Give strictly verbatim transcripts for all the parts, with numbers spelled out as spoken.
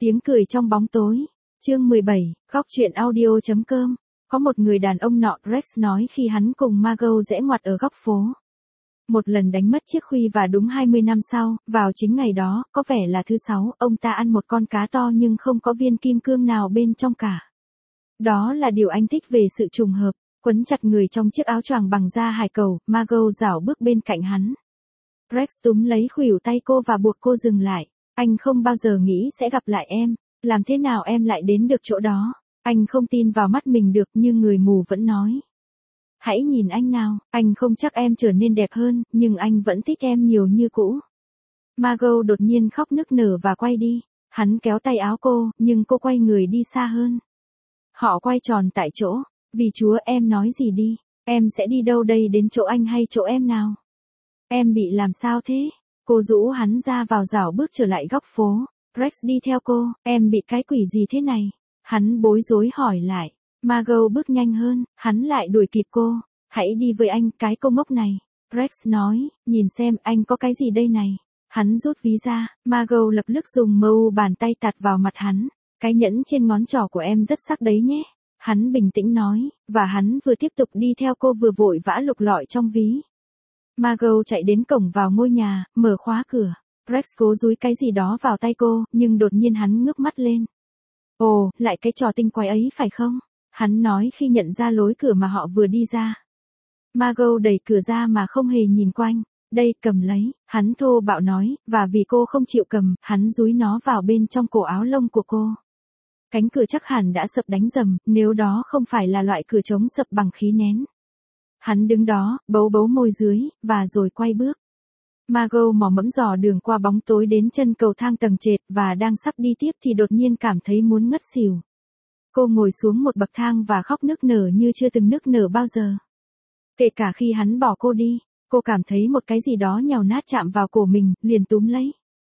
Tiếng cười trong bóng tối. Chương mười bảy, góc truyện audio chấm com. Có một người đàn ông nọ, Rex nói khi hắn cùng Margot rẽ ngoặt ở góc phố. Một lần đánh mất chiếc khuy và đúng hai mươi năm sau, vào chính ngày đó, có vẻ là thứ sáu, ông ta ăn một con cá to nhưng không có viên kim cương nào bên trong cả. Đó là điều anh thích về sự trùng hợp. Quấn chặt người trong chiếc áo choàng bằng da hải cẩu, Margot rảo bước bên cạnh hắn. Rex túm lấy khuỷu tay cô và buộc cô dừng lại. Anh không bao giờ nghĩ sẽ gặp lại em. Làm thế nào em lại đến được chỗ đó? Anh không tin vào mắt mình được nhưng người mù vẫn nói. Hãy nhìn anh nào, anh không chắc em trở nên đẹp hơn, nhưng anh vẫn thích em nhiều như cũ. Margot đột nhiên khóc nức nở và quay đi. Hắn kéo tay áo cô, nhưng cô quay người đi xa hơn. Họ quay tròn tại chỗ. Vì Chúa em nói gì đi, em sẽ đi đâu đây, đến chỗ anh hay chỗ em nào? Em bị làm sao thế? Cô rũ hắn ra vào rảo bước trở lại góc phố. Rex đi theo cô, em bị cái quỷ gì thế này? Hắn bối rối hỏi lại. Margot bước nhanh hơn, hắn lại đuổi kịp cô. Hãy đi với anh, cái cô ngốc này. Rex nói, nhìn xem anh có cái gì đây này. Hắn rút ví ra, Margot lập tức dùng mu bàn tay tạt vào mặt hắn. Cái nhẫn trên ngón trỏ của em rất sắc đấy nhé. Hắn bình tĩnh nói, và hắn vừa tiếp tục đi theo cô vừa vội vã lục lọi trong ví. Margot chạy đến cổng vào ngôi nhà, mở khóa cửa. Rex cố dúi cái gì đó vào tay cô, nhưng đột nhiên hắn ngước mắt lên. Ồ, lại cái trò tinh quái ấy phải không? Hắn nói khi nhận ra lối cửa mà họ vừa đi ra. Margot đẩy cửa ra mà không hề nhìn quanh. Đây, cầm lấy, hắn thô bạo nói, và vì cô không chịu cầm, hắn dúi nó vào bên trong cổ áo lông của cô. Cánh cửa chắc hẳn đã sập đánh rầm, nếu đó không phải là loại cửa chống sập bằng khí nén. Hắn đứng đó, bấu bấu môi dưới, và rồi quay bước. Margot mò mẫm dò đường qua bóng tối đến chân cầu thang tầng trệt, và đang sắp đi tiếp thì đột nhiên cảm thấy muốn ngất xỉu. Cô ngồi xuống một bậc thang và khóc nức nở như chưa từng nức nở bao giờ. Kể cả khi hắn bỏ cô đi, cô cảm thấy một cái gì đó nhàu nát chạm vào cổ mình, liền túm lấy.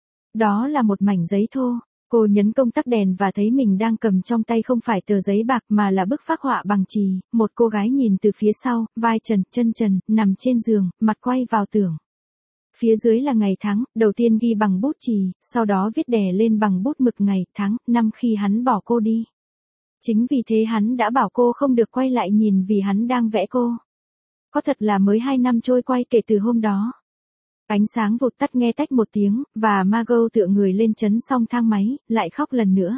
Đó là một mảnh giấy thô. Cô nhấn công tắc đèn và thấy mình đang cầm trong tay không phải tờ giấy bạc mà là bức phác họa bằng chì, một cô gái nhìn từ phía sau, vai trần, chân trần, nằm trên giường, mặt quay vào tường. Phía dưới là ngày tháng, đầu tiên ghi bằng bút chì, sau đó viết đè lên bằng bút mực ngày, tháng, năm khi hắn bỏ cô đi. Chính vì thế hắn đã bảo cô không được quay lại nhìn vì hắn đang vẽ cô. Có thật là mới hai năm trôi quay kể từ hôm đó. Ánh sáng vụt tắt nghe tách một tiếng, và Margot tựa người lên chấn xong thang máy, lại khóc lần nữa.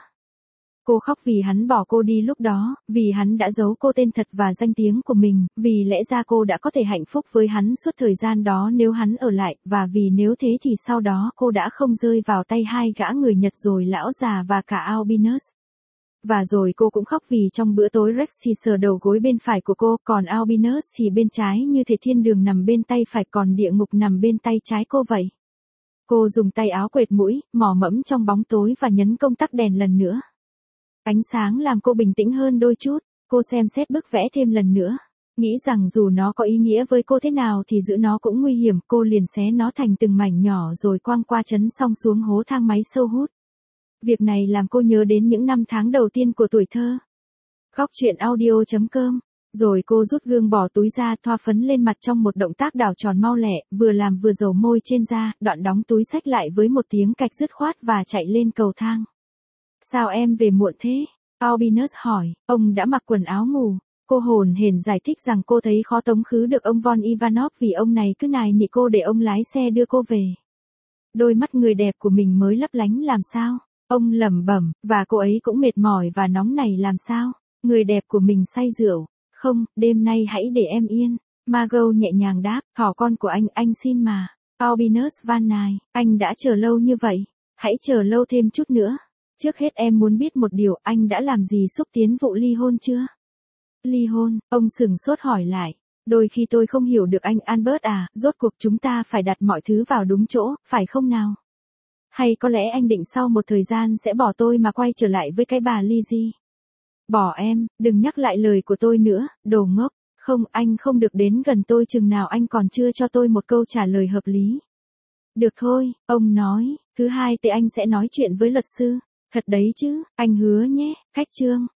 Cô khóc vì hắn bỏ cô đi lúc đó, vì hắn đã giấu cô tên thật và danh tiếng của mình, vì lẽ ra cô đã có thể hạnh phúc với hắn suốt thời gian đó nếu hắn ở lại, và vì nếu thế thì sau đó cô đã không rơi vào tay hai gã người Nhật rồi lão già và cả Albinus. Và rồi cô cũng khóc vì trong bữa tối Rex thì sờ đầu gối bên phải của cô, còn Albinus thì bên trái như thể thiên đường nằm bên tay phải còn địa ngục nằm bên tay trái cô vậy. Cô dùng tay áo quệt mũi, mò mẫm trong bóng tối và nhấn công tắc đèn lần nữa. Ánh sáng làm cô bình tĩnh hơn đôi chút, cô xem xét bức vẽ thêm lần nữa. Nghĩ rằng dù nó có ý nghĩa với cô thế nào thì giữ nó cũng nguy hiểm, cô liền xé nó thành từng mảnh nhỏ rồi quăng qua chấn xong xuống hố thang máy sâu hút. Việc này làm cô nhớ đến những năm tháng đầu tiên của tuổi thơ. Góc truyện audio chấm com. Rồi cô rút gương bỏ túi ra, thoa phấn lên mặt trong một động tác đảo tròn mau lẹ, vừa làm vừa dầu môi trên da, đoạn đóng túi xách lại với một tiếng cạch dứt khoát và chạy lên cầu thang. Sao em về muộn thế? Albinus hỏi, ông đã mặc quần áo ngủ. Cô hồn hển giải thích rằng cô thấy khó tống khứ được ông Von Ivanov vì ông này cứ nài nị cô để ông lái xe đưa cô về. Đôi mắt người đẹp của mình mới lấp lánh làm sao? Ông lẩm bẩm, và cô ấy cũng mệt mỏi và nóng nảy làm sao? Người đẹp của mình say rượu. Không, đêm nay hãy để em yên. Margot nhẹ nhàng đáp, thỏ con của anh, anh xin mà. Albinus van nài, anh đã chờ lâu như vậy. Hãy chờ lâu thêm chút nữa. Trước hết em muốn biết một điều, anh đã làm gì xúc tiến vụ ly hôn chưa? Ly hôn, ông sửng sốt hỏi lại. Đôi khi tôi không hiểu được anh Albert à, rốt cuộc chúng ta phải đặt mọi thứ vào đúng chỗ, phải không nào? Hay có lẽ anh định sau một thời gian sẽ bỏ tôi mà quay trở lại với cái bà Lizzie? Bỏ em, đừng nhắc lại lời của tôi nữa, đồ ngốc. Không, anh không được đến gần tôi chừng nào anh còn chưa cho tôi một câu trả lời hợp lý. Được thôi, ông nói, thứ hai thì anh sẽ nói chuyện với luật sư. Thật đấy chứ, anh hứa nhé, cách chương.